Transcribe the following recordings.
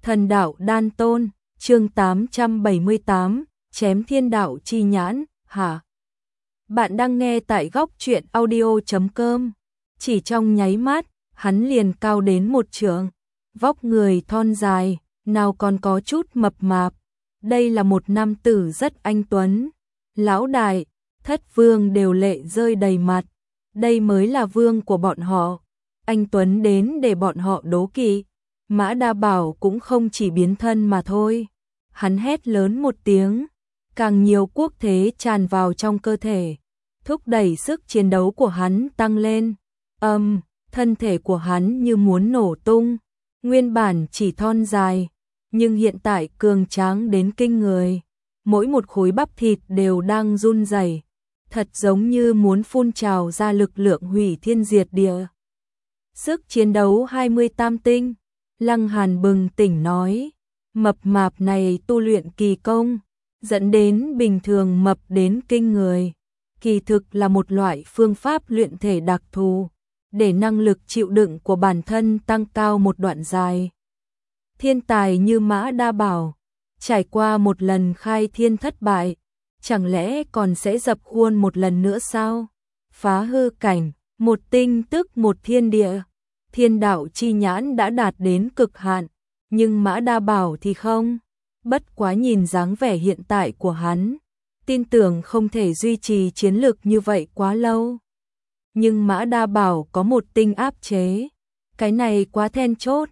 Thần đạo đan tôn, chương 878, chém thiên đạo chi nhãn, hả? Bạn đang nghe tại góc truyện audio.com. Chỉ trong nháy mắt, hắn liền cao đến một trượng, vóc người thon dài, nào còn có chút mập mạp. Đây là một nam tử rất anh tuấn. Lão đại, Thất vương đều lệ rơi đầy mặt. Đây mới là vương của bọn họ. Anh tuấn đến để bọn họ đố kỵ. Mã Đa Bảo cũng không chỉ biến thân mà thôi. Hắn hét lớn một tiếng, càng nhiều quốc thế tràn vào trong cơ thể, thúc đẩy sức chiến đấu của hắn tăng lên. Thân thể của hắn như muốn nổ tung, nguyên bản chỉ thon dài, nhưng hiện tại cường tráng đến kinh người. Mỗi một khối bắp thịt đều đang run rẩy, thật giống như muốn phun trào ra lực lượng hủy thiên diệt địa. Sức chiến đấu 28 tinh. Lăng Hàn bừng tỉnh nói, mập mạp này tu luyện kỳ công, dẫn đến bình thường mập đến kinh người. Kỳ thực là một loại phương pháp luyện thể đặc thù, để năng lực chịu đựng của bản thân tăng cao một đoạn dài. Thiên tài như Mã Đa Bảo, trải qua một lần khai thiên thất bại, chẳng lẽ còn sẽ dập khuôn một lần nữa sao? Phá hư cảnh, một tinh tức một thiên địa. Thiên đạo chi nhãn đã đạt đến cực hạn, nhưng Mã Đa Bảo thì không. Bất quá nhìn dáng vẻ hiện tại của hắn, tin tưởng không thể duy trì chiến lược như vậy quá lâu. Nhưng Mã Đa Bảo có một tinh áp chế, cái này quá then chốt.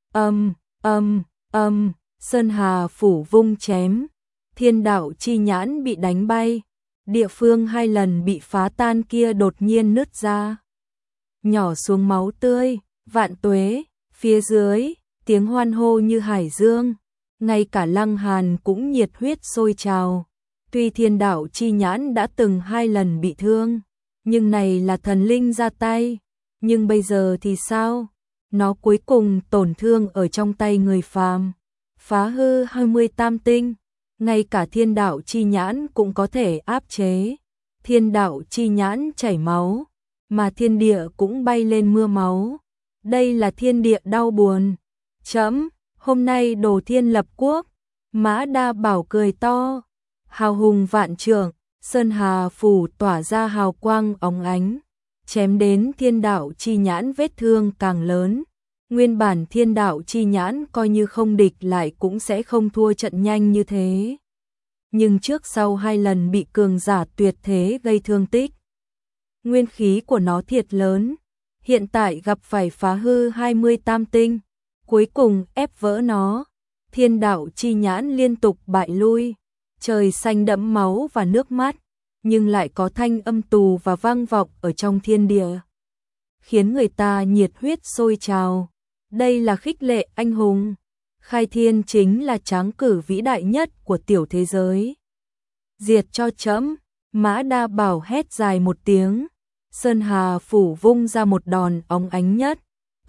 Sơn Hà phủ vung chém, thiên đạo chi nhãn bị đánh bay, địa phương 2 lần bị phá tan kia đột nhiên nứt ra, nhỏ xuống máu tươi. Vạn tuế, phía dưới, tiếng hoan hô như hải dương, ngay cả Lăng Hàn cũng nhiệt huyết sôi trào. Tuy thiên đạo chi nhãn đã từng 2 lần bị thương, nhưng này là thần linh ra tay. Nhưng bây giờ thì sao? Nó cuối cùng tổn thương ở trong tay người phàm, phá hư 28 tinh, ngay cả thiên đạo chi nhãn cũng có thể áp chế. Thiên đạo chi nhãn chảy máu, mà thiên địa cũng bay lên mưa máu. Đây là thiên địa đau buồn. Chấm, hôm nay đồ thiên lập quốc. Mã Đa Bảo cười to, hào hùng vạn trượng, Sơn Hà phủ tỏa ra hào quang óng ánh, chém đến thiên đạo chi nhãn vết thương càng lớn. Nguyên bản thiên đạo chi nhãn coi như không địch lại cũng sẽ không thua trận nhanh như thế. Nhưng trước sau 2 lần bị cường giả tuyệt thế gây thương tích, nguyên khí của nó thiệt lớn. Hiện tại gặp phải phá hư 28 tinh, cuối cùng ép vỡ nó. Thiên đạo chi nhãn liên tục bại lui, trời xanh đẫm máu và nước mắt, nhưng lại có thanh âm tù và vang vọng ở trong thiên địa, khiến người ta nhiệt huyết sôi trào. Đây là khích lệ anh hùng. Khai thiên chính là tráng cử vĩ đại nhất của tiểu thế giới. Diệt cho trẫm! Mã Đa Bảo hét dài một tiếng. Sơn Hà phủ vung ra một đòn óng ánh nhất.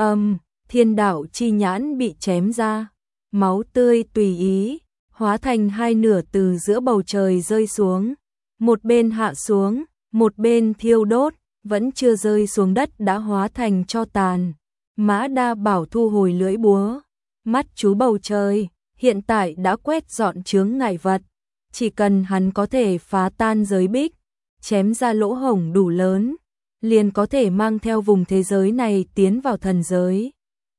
Thiên đạo chi nhãn bị chém ra, máu tươi tùy ý hóa thành 2 nửa từ giữa bầu trời rơi xuống, một bên hạ xuống, một bên thiêu đốt, vẫn chưa rơi xuống đất đã hóa thành tro tàn. Mã Đa Bảo thu hồi lưỡi búa, mắt chú bầu trời, hiện tại đã quét dọn chướng ngại vật, chỉ cần hắn có thể phá tan giới bích, chém ra lỗ hổng đủ lớn, liền có thể mang theo vùng thế giới này tiến vào thần giới.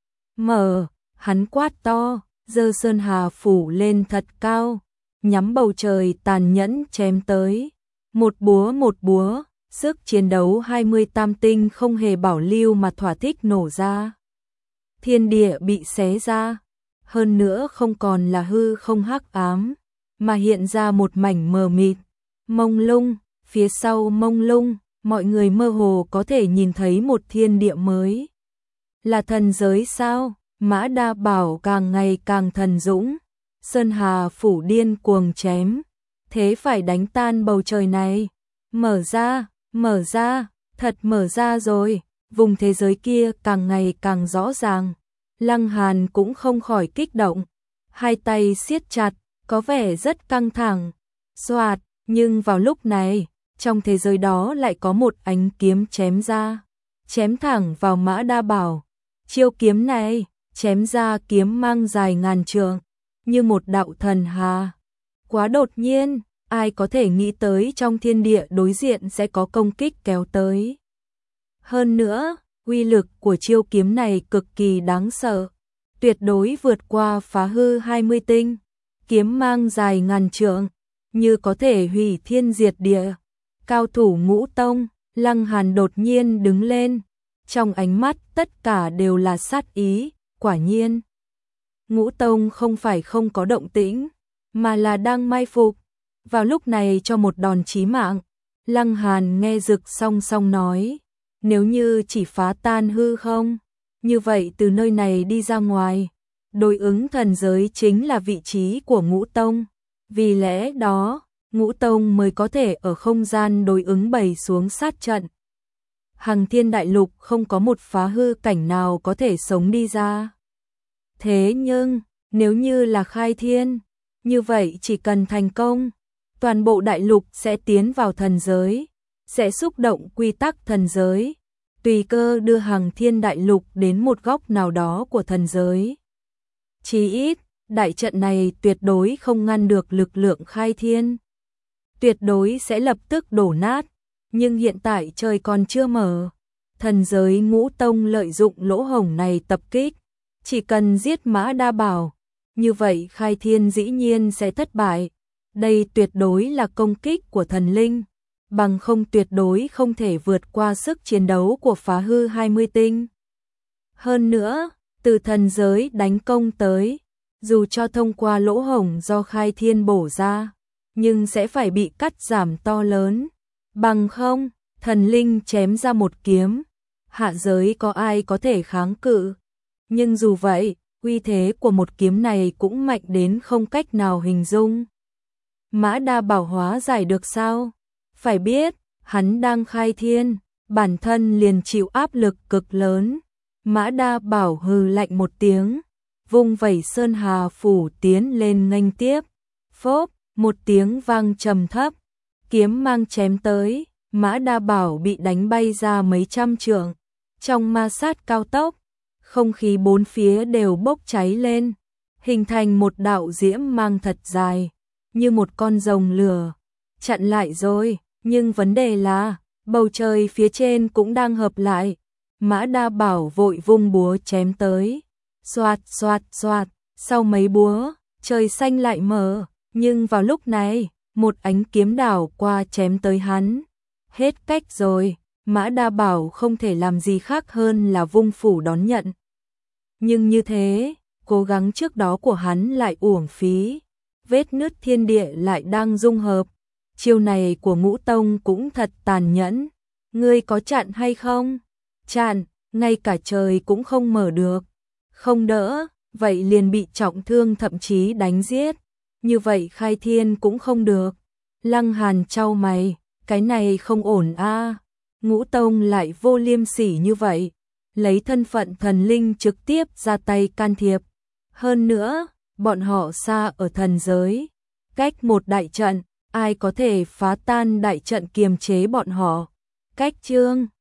Hắn quát to, giơ Sơn Hà phủ lên thật cao, nhắm bầu trời tàn nhẫn chém tới. Một búa, sức chiến đấu 28 tinh không hề bảo lưu mà thỏa thích nổ ra. Thiên địa bị xé ra, hơn nữa không còn là hư không hắc ám, mà hiện ra một mảnh mờ mịt, mông lung, phía sau mông lung. Mọi người mơ hồ có thể nhìn thấy một thiên địa mới. Là thần giới sao? Mã Đa Bảo càng ngày càng thần dũng. Sơn Hà phủ điên cuồng chém, thế phải đánh tan bầu trời này. Mở ra, thật mở ra rồi. Vùng thế giới kia càng ngày càng rõ ràng. Lăng Hàn cũng không khỏi kích động, 2 tay siết chặt, có vẻ rất căng thẳng. Soạt, nhưng vào lúc này, trong thế giới đó lại có một ánh kiếm chém ra, chém thẳng vào Mã Đa Bảo. Chiêu kiếm này chém ra kiếm mang dài ngàn trượng, như một đạo thần hà. Quá đột nhiên, ai có thể nghĩ tới trong thiên địa đối diện sẽ có công kích kéo tới. Hơn nữa, uy lực của chiêu kiếm này cực kỳ đáng sợ, tuyệt đối vượt qua phá hư 20 tinh, kiếm mang dài ngàn trượng, như có thể hủy thiên diệt địa. Cao thủ Ngũ Tông, Lăng Hàn đột nhiên đứng lên, trong ánh mắt tất cả đều là sát ý, quả nhiên. Ngũ Tông không phải không có động tĩnh, mà là đang mai phục. Vào lúc này cho một đòn chí mạng, Lăng Hàn nghe Dực song song nói, nếu như chỉ phá tan hư không, như vậy từ nơi này đi ra ngoài, đối ứng thần giới chính là vị trí của Ngũ Tông. Vì lẽ đó, Ngũ Tông mới có thể ở không gian đối ứng bày xuống sát trận. Hằng Thiên Đại Lục không có một phá hư cảnh nào có thể sống đi ra. Thế nhưng, nếu như là khai thiên, như vậy chỉ cần thành công, toàn bộ đại lục sẽ tiến vào thần giới, sẽ xúc động quy tắc thần giới, tùy cơ đưa Hằng Thiên Đại Lục đến một góc nào đó của thần giới. Chí ít, đại trận này tuyệt đối không ngăn được lực lượng khai thiên. Tuyệt đối sẽ lập tức đổ nát, nhưng hiện tại trời còn chưa mở. Thần giới Ngũ Tông lợi dụng lỗ hổng này tập kích, chỉ cần giết Mã Đa Bảo, như vậy khai thiên dĩ nhiên sẽ thất bại. Đây tuyệt đối là công kích của thần linh, bằng không tuyệt đối không thể vượt qua sức chiến đấu của phá hư 20 tinh. Hơn nữa, từ thần giới đánh công tới, dù cho thông qua lỗ hổng do khai thiên bổ ra, nhưng sẽ phải bị cắt giảm to lớn. Bằng không, thần linh chém ra một kiếm, hạ giới có ai có thể kháng cự. Nhưng dù vậy, uy thế của một kiếm này cũng mạnh đến không cách nào hình dung. Mã Đa Bảo hóa giải được sao? Phải biết, hắn đang khai thiên, bản thân liền chịu áp lực cực lớn. Mã Đa Bảo hừ lạnh một tiếng, vung vẩy Sơn Hà phủ tiến lên nghênh tiếp. Phốp, một tiếng vang trầm thấp, kiếm mang chém tới, Mã Đa Bảo bị đánh bay ra mấy trăm trượng. Trong ma sát cao tốc, không khí bốn phía đều bốc cháy lên, hình thành một đạo diễm mang thật dài, như một con rồng lửa. Chặn lại rồi, nhưng vấn đề là, bầu trời phía trên cũng đang hợp lại. Mã Đa Bảo vội vung búa chém tới. Xoạt xoạt xoạt, sau mấy búa, trời xanh lại mở, nhưng vào lúc này, một ánh kiếm đảo qua chém tới hắn. Hết cách rồi, Mã Đa Bảo không thể làm gì khác hơn là vung phủ đón nhận. Nhưng như thế, cố gắng trước đó của hắn lại uổng phí. Vết nứt thiên địa lại đang dung hợp. Chiêu này của Ngũ Tông cũng thật tàn nhẫn. Ngươi có chặn hay không? Chặn, ngay cả trời cũng không mở được. Không đỡ, vậy liền bị trọng thương thậm chí đánh giết. Như vậy khai thiên cũng không được. Lăng Hàn chau mày, cái này không ổn a. Ngũ Tông lại vô liêm sỉ như vậy, lấy thân phận thần linh trực tiếp ra tay can thiệp. Hơn nữa, bọn họ xa ở thần giới, cách một đại trận, ai có thể phá tan đại trận kiềm chế bọn họ. Cách chương